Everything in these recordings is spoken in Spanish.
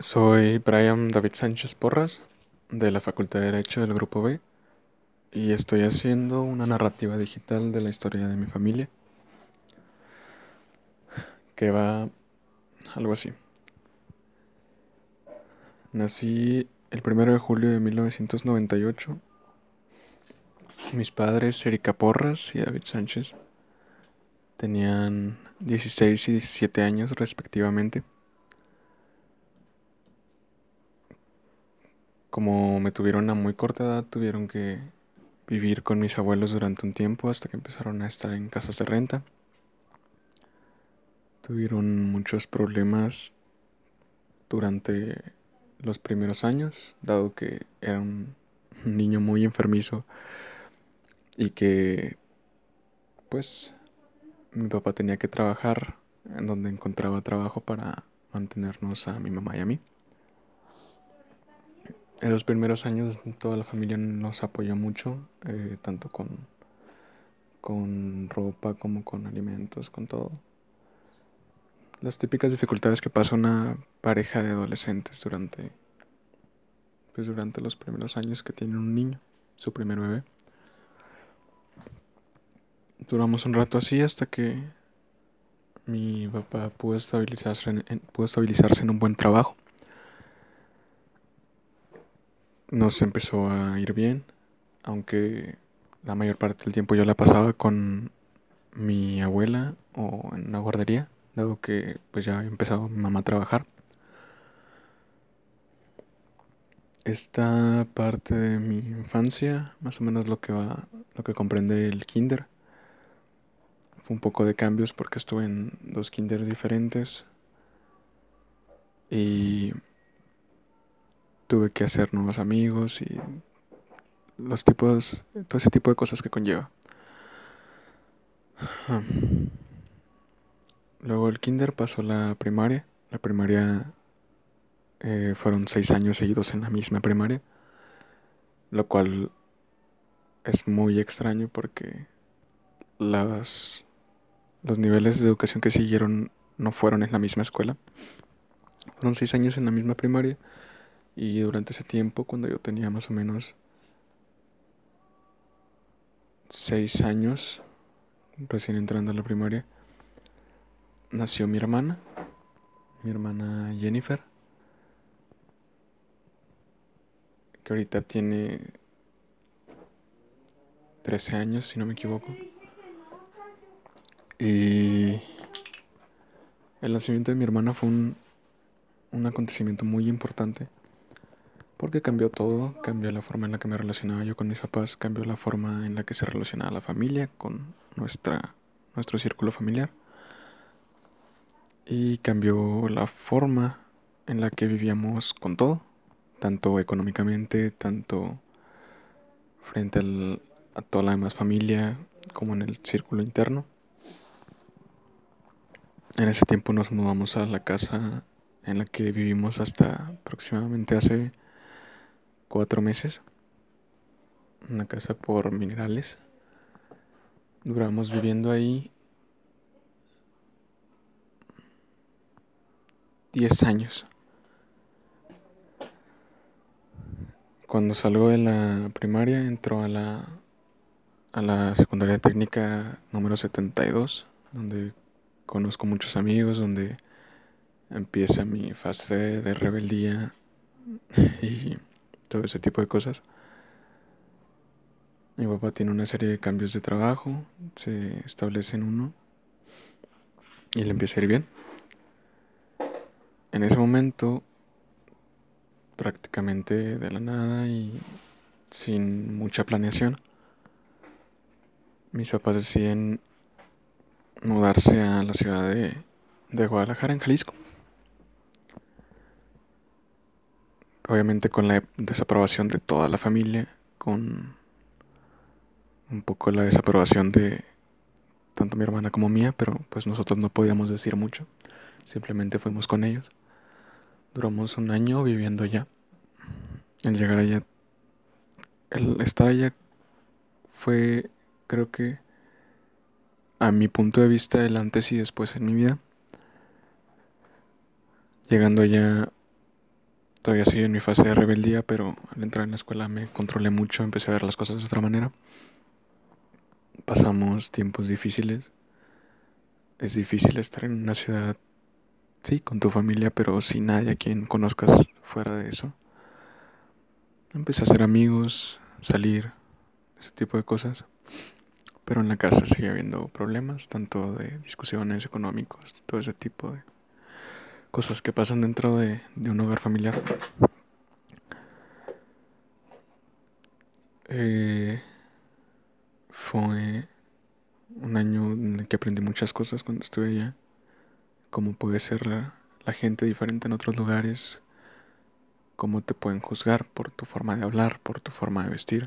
Soy Brian David Sánchez Porras, de la Facultad de Derecho del Grupo B, y estoy haciendo una narrativa digital de la historia de mi familia, que va algo así. Nací el 1 de julio de 1998. Mis padres, Erika Porras y David Sánchez, tenían 16 y 17 años respectivamente. Como me tuvieron a muy corta edad, tuvieron que vivir con mis abuelos durante un tiempo hasta que empezaron a estar en casas de renta. Tuvieron muchos problemas durante los primeros años, dado que era un niño muy enfermizo y que pues mi papá tenía que trabajar en donde encontraba trabajo para mantenernos a mi mamá y a mí. En los primeros años toda la familia nos apoyó mucho, tanto con ropa como con alimentos, con todo. Las típicas dificultades que pasa una pareja de adolescentes durante los primeros años que tienen un niño, su primer bebé. Duramos un rato así hasta que mi papá pudo estabilizarse en un buen trabajo. Nos empezó a ir bien, aunque la mayor parte del tiempo yo la pasaba con mi abuela o en una guardería, dado que pues ya había empezado mi mamá a trabajar. Esta parte de mi infancia, más o menos lo que comprende el kinder, fue un poco de cambios porque estuve en dos kinders diferentes y tuve que hacer nuevos amigos y todo ese tipo de cosas que conlleva. Ah. Luego el kinder pasó la primaria. La primaria fueron 6 años seguidos en la misma primaria, lo cual es muy extraño porque las, los niveles de educación que siguieron no fueron en la misma escuela. Fueron 6 años en la misma primaria y durante ese tiempo, cuando yo tenía más o menos 6 años, recién entrando a la primaria, nació mi hermana Jennifer, que ahorita tiene 13 años, si no me equivoco. Y el nacimiento de mi hermana fue un acontecimiento muy importante porque cambió todo, cambió la forma en la que me relacionaba yo con mis papás, cambió la forma en la que se relacionaba la familia con nuestro círculo familiar y cambió la forma en la que vivíamos con todo, tanto económicamente, tanto frente a toda la demás familia como en el círculo interno. En ese tiempo nos mudamos a la casa en la que vivimos hasta aproximadamente hace 4 meses, una casa por Minerales. Duramos viviendo ahí 10 años. Cuando salgo de la primaria, entro a la secundaria técnica número 72, donde conozco muchos amigos, donde empieza mi fase de rebeldía y todo ese tipo de cosas. Mi papá tiene una serie de cambios de trabajo, se establece en uno y le empieza a ir bien. En ese momento, prácticamente de la nada y sin mucha planeación, mis papás deciden mudarse a la ciudad de Guadalajara, en Jalisco. Obviamente con la desaprobación de toda la familia, con un poco la desaprobación de tanto mi hermana como mía, pero pues nosotros no podíamos decir mucho, simplemente fuimos con ellos. Duramos un año viviendo allá. El llegar allá, el estar allá fue, creo que, a mi punto de vista, el antes y después en mi vida. Llegando allá Todavía sigo en mi fase de rebeldía, pero al entrar en la escuela me controlé mucho, empecé a ver las cosas de otra manera. Pasamos tiempos difíciles. Es difícil estar en una ciudad, sí, con tu familia, pero sin nadie a quien conozcas fuera de eso. Empecé a hacer amigos, salir, ese tipo de cosas. Pero en la casa sigue habiendo problemas, tanto de discusiones económicos, todo ese tipo de cosas que pasan dentro de un hogar familiar. Eh, Fue un año en el que aprendí muchas cosas cuando estuve allá, cómo puede ser la gente diferente en otros lugares, cómo te pueden juzgar por tu forma de hablar, por tu forma de vestir.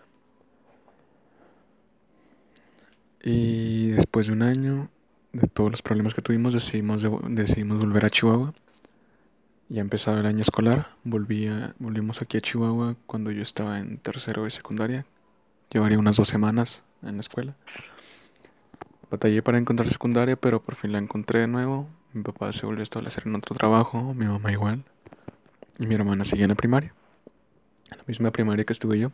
Y después de un año, de todos los problemas que tuvimos, decidimos volver a Chihuahua. Ya empezado el año escolar, volvimos aquí a Chihuahua cuando yo estaba en tercero de secundaria. Llevaría unas 2 semanas en la escuela. Batallé para encontrar secundaria, pero por fin la encontré de nuevo. Mi papá se volvió a establecer en otro trabajo, mi mamá igual. Y mi hermana seguía en la primaria, en la misma primaria que estuve yo.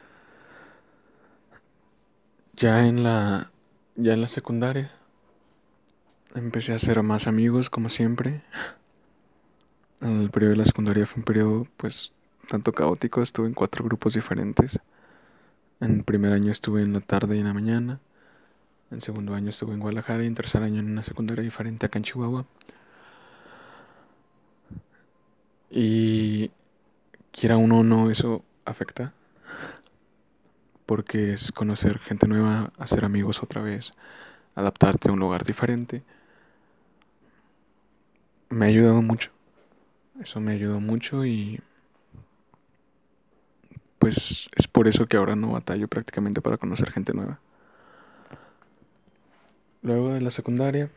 Ya en la, ya en la secundaria empecé a hacer más amigos, como siempre. El periodo de la secundaria fue un periodo, pues, tanto caótico. Estuve en 4 grupos diferentes. En el primer año estuve en la tarde y en la mañana. En segundo año estuve en Guadalajara y en tercer año en una secundaria diferente acá en Chihuahua. Y quiera uno o no, eso afecta, porque es conocer gente nueva, hacer amigos otra vez, adaptarte a un lugar diferente. Me ha ayudado mucho, eso me ayudó mucho y pues es por eso que ahora no batallo prácticamente para conocer gente nueva. Luego de la secundaria,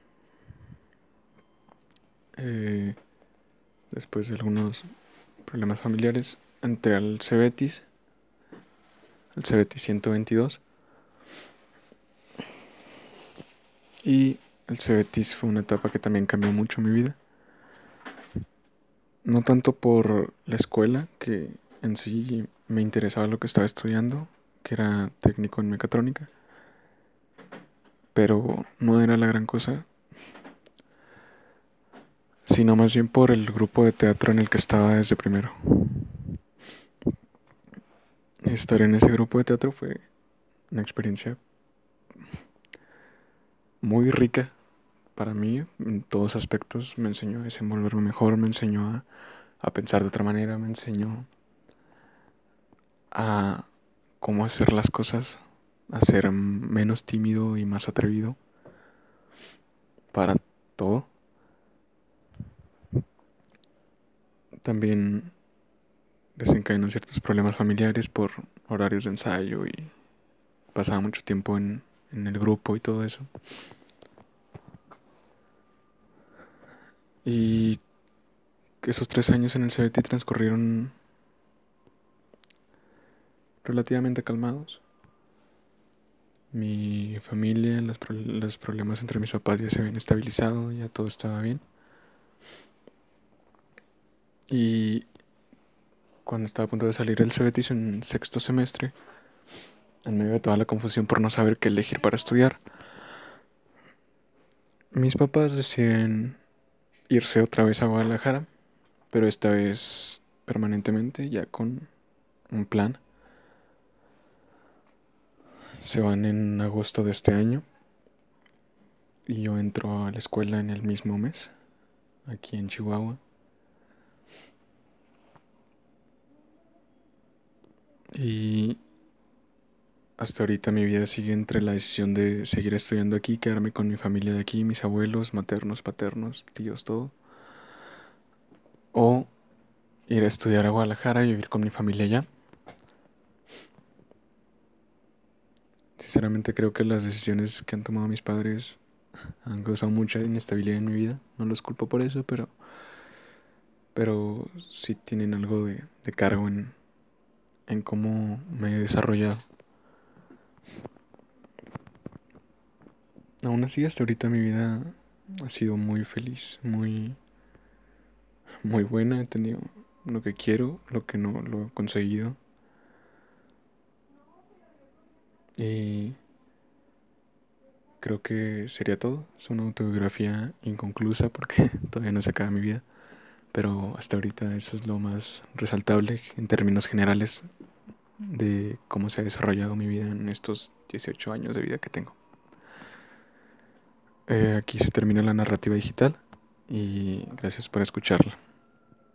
eh, después de algunos problemas familiares, entré al Cebetis, el Cebetis 122. Y el Cebetis fue una etapa que también cambió mucho mi vida. No tanto por la escuela, que en sí me interesaba lo que estaba estudiando, que era técnico en mecatrónica, pero no era la gran cosa, sino más bien por el grupo de teatro en el que estaba desde primero. Estar en ese grupo de teatro fue una experiencia muy rica para mí en todos aspectos. Me enseñó a desenvolverme mejor, me enseñó a pensar de otra manera, me enseñó a cómo hacer las cosas, a ser menos tímido y más atrevido para todo. También desencadenó ciertos problemas familiares por horarios de ensayo y pasaba mucho tiempo en el grupo y todo eso. Y esos 3 años en el CBT transcurrieron relativamente calmados. Mi familia, los problemas entre mis papás ya se habían estabilizado, ya todo estaba bien. Y cuando estaba a punto de salir del CBT en sexto semestre, en medio de toda la confusión por no saber qué elegir para estudiar, mis papás deciden irse otra vez a Guadalajara, pero esta vez permanentemente, ya con un plan. Se van en agosto de este año y yo entro a la escuela en el mismo mes, aquí en Chihuahua. Y hasta ahorita mi vida sigue entre la decisión de seguir estudiando aquí, quedarme con mi familia de aquí, mis abuelos, maternos, paternos, tíos, todo. O ir a estudiar a Guadalajara y vivir con mi familia allá. Sinceramente creo que las decisiones que han tomado mis padres han causado mucha inestabilidad en mi vida. No los culpo por eso, pero sí tienen algo de cargo en cómo me he desarrollado. Aún así, hasta ahorita mi vida ha sido muy feliz, muy buena. He tenido lo que quiero, lo que no lo he conseguido. Y creo que sería todo. Es una autobiografía inconclusa porque todavía no se acaba mi vida. Pero hasta ahorita eso es lo más resaltable en términos generales de cómo se ha desarrollado mi vida en estos 18 años de vida que tengo. Aquí se termina la narrativa digital y gracias por escucharla.